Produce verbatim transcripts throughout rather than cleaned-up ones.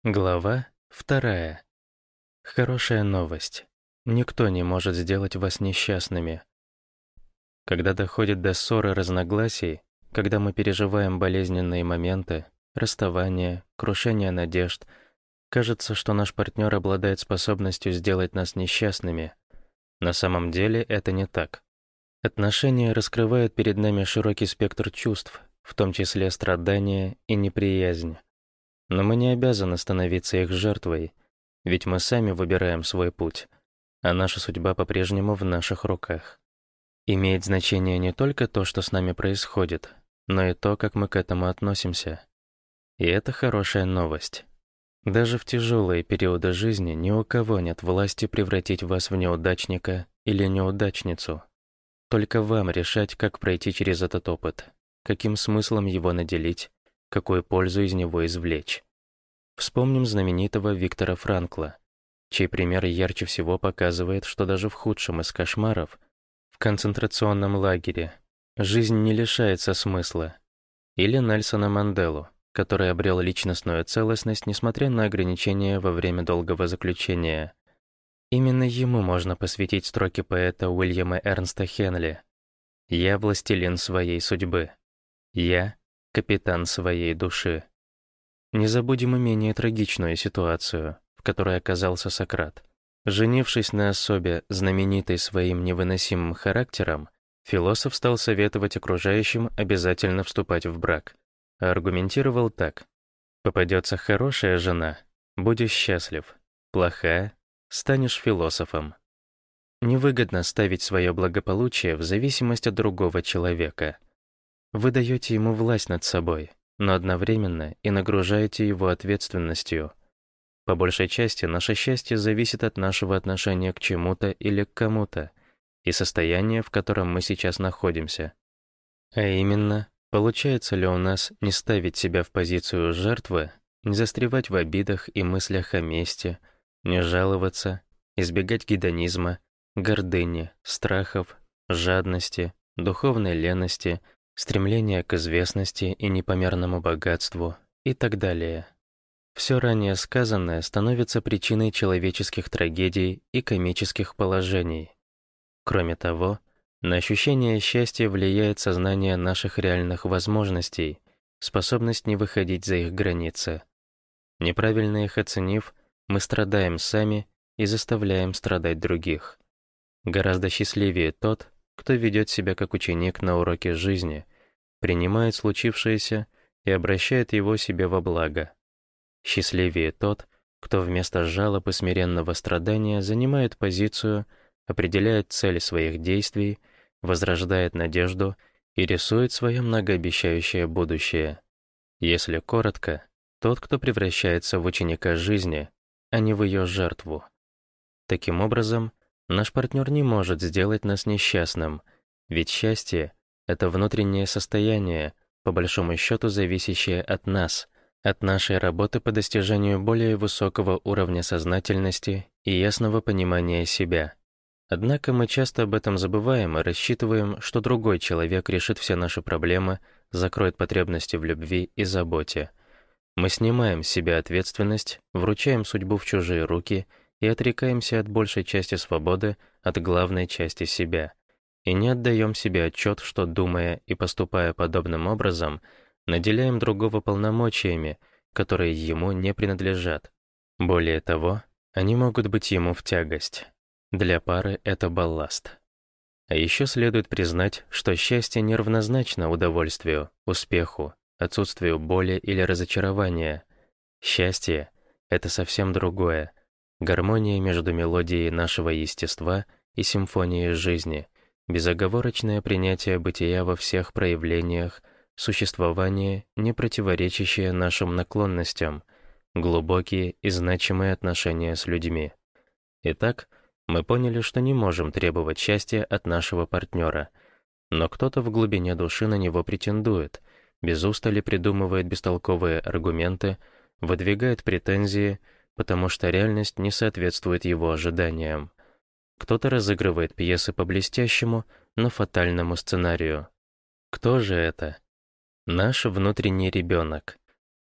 Глава вторая. Хорошая новость. Никто не может сделать вас несчастными. Когда доходит до ссор и разногласий, когда мы переживаем болезненные моменты, расставание, крушение надежд, кажется, что наш партнер обладает способностью сделать нас несчастными. На самом деле это не так. Отношения раскрывают перед нами широкий спектр чувств, в том числе страдания и неприязнь. Но мы не обязаны становиться их жертвой, ведь мы сами выбираем свой путь, а наша судьба по-прежнему в наших руках. Имеет значение не только то, что с нами происходит, но и то, как мы к этому относимся. И это хорошая новость. Даже в тяжелые периоды жизни ни у кого нет власти превратить вас в неудачника или неудачницу. Только вам решать, как пройти через этот опыт, каким смыслом его наделить, какую пользу из него извлечь. Вспомним знаменитого Виктора Франкла, чей пример ярче всего показывает, что даже в худшем из кошмаров, в концентрационном лагере, жизнь не лишается смысла. Или Нельсона Манделу, который обрел личностную целостность, несмотря на ограничения во время долгого заключения. Именно ему можно посвятить строки поэта Уильяма Эрнста Хенли: «Я властелин своей судьбы. Я капитан своей души». Не забудем и менее трагичную ситуацию, в которой оказался Сократ. Женившись на особе, знаменитой своим невыносимым характером, философ стал советовать окружающим обязательно вступать в брак. А аргументировал так: «Попадется хорошая жена — будешь счастлив, плохая — станешь философом». Невыгодно ставить свое благополучие в зависимость от другого человека. Вы даете ему власть над собой, но одновременно и нагружаете его ответственностью. По большей части наше счастье зависит от нашего отношения к чему-то или к кому-то и состояния, в котором мы сейчас находимся. А именно, получается ли у нас не ставить себя в позицию жертвы, не застревать в обидах и мыслях о мести, не жаловаться, избегать гедонизма, гордыни, страхов, жадности, духовной лености, стремление к известности и непомерному богатству и так далее. Все ранее сказанное становится причиной человеческих трагедий и комических положений. Кроме того, на ощущение счастья влияет сознание наших реальных возможностей, способность не выходить за их границы. Неправильно их оценив, мы страдаем сами и заставляем страдать других. Гораздо счастливее тот, кто ведет себя как ученик на уроке жизни, принимает случившееся и обращает его себе во благо. Счастливее тот, кто вместо жалоб и смиренного страдания занимает позицию, определяет цель своих действий, возрождает надежду и рисует свое многообещающее будущее. Если коротко, тот, кто превращается в ученика жизни, а не в ее жертву. Таким образом, наш партнер не может сделать нас несчастным, ведь счастье — это внутреннее состояние, по большому счету зависящее от нас, от нашей работы по достижению более высокого уровня сознательности и ясного понимания себя. Однако мы часто об этом забываем и рассчитываем, что другой человек решит все наши проблемы, закроет потребности в любви и заботе. Мы снимаем с себя ответственность, вручаем судьбу в чужие руки и отрекаемся от большей части свободы, от главной части себя. И не отдаем себе отчет, что, думая и поступая подобным образом, наделяем другого полномочиями, которые ему не принадлежат. Более того, они могут быть ему в тягость. Для пары это балласт. А еще следует признать, что счастье не равнозначно удовольствию, успеху, отсутствию боли или разочарования. Счастье — это совсем другое. Гармония между мелодией нашего естества и симфонией жизни, безоговорочное принятие бытия во всех проявлениях, существование, не противоречащее нашим наклонностям, глубокие и значимые отношения с людьми. Итак, мы поняли, что не можем требовать счастья от нашего партнера, но кто-то в глубине души на него претендует, без устали придумывает бестолковые аргументы, выдвигает претензии, потому что реальность не соответствует его ожиданиям. Кто-то разыгрывает пьесы по блестящему, но фатальному сценарию. Кто же это? Наш внутренний ребенок.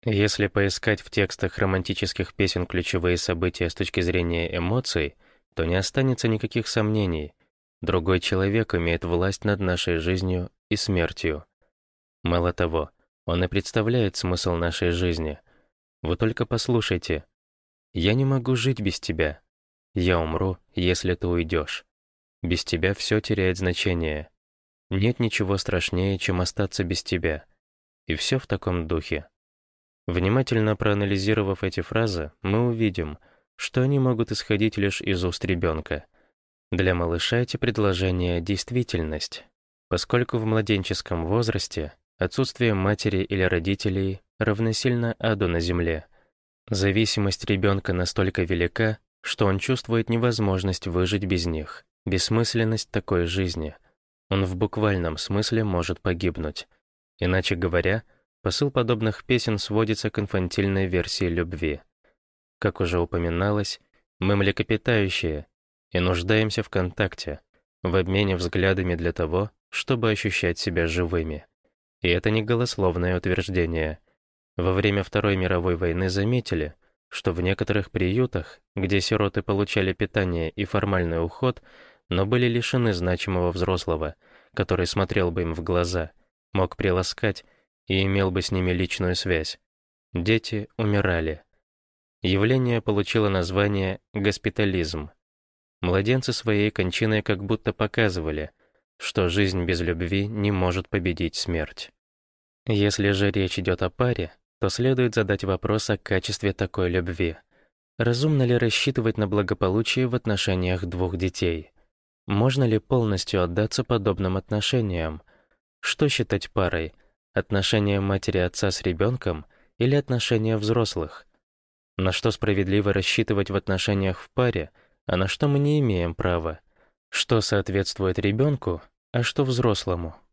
Если поискать в текстах романтических песен ключевые события с точки зрения эмоций, то не останется никаких сомнений. Другой человек имеет власть над нашей жизнью и смертью. Мало того, он и представляет смысл нашей жизни. Вы только послушайте. «Я не могу жить без тебя. Я умру, если ты уйдешь. Без тебя все теряет значение. Нет ничего страшнее, чем остаться без тебя». И все в таком духе. Внимательно проанализировав эти фразы, мы увидим, что они могут исходить лишь из уст ребенка. Для малыша эти предложения — действительность, поскольку в младенческом возрасте отсутствие матери или родителей равносильно аду на земле. Зависимость ребенка настолько велика, что он чувствует невозможность выжить без них, бессмысленность такой жизни. Он в буквальном смысле может погибнуть. Иначе говоря, посыл подобных песен сводится к инфантильной версии любви. Как уже упоминалось, мы млекопитающие и нуждаемся в контакте, в обмене взглядами для того, чтобы ощущать себя живыми. И это не голословное утверждение. Во время Второй мировой войны заметили, что в некоторых приютах, где сироты получали питание и формальный уход, но были лишены значимого взрослого, который смотрел бы им в глаза, мог приласкать и имел бы с ними личную связь, дети умирали. Явление получило название «госпитализм». Младенцы своей кончиной как будто показывали, что жизнь без любви не может победить смерть. Если же речь идет о паре, то следует задать вопрос о качестве такой любви. Разумно ли рассчитывать на благополучие в отношениях двух детей? Можно ли полностью отдаться подобным отношениям? Что считать парой? Отношения матери и отца с ребенком или отношения взрослых? На что справедливо рассчитывать в отношениях в паре, а на что мы не имеем права? Что соответствует ребенку, а что взрослому?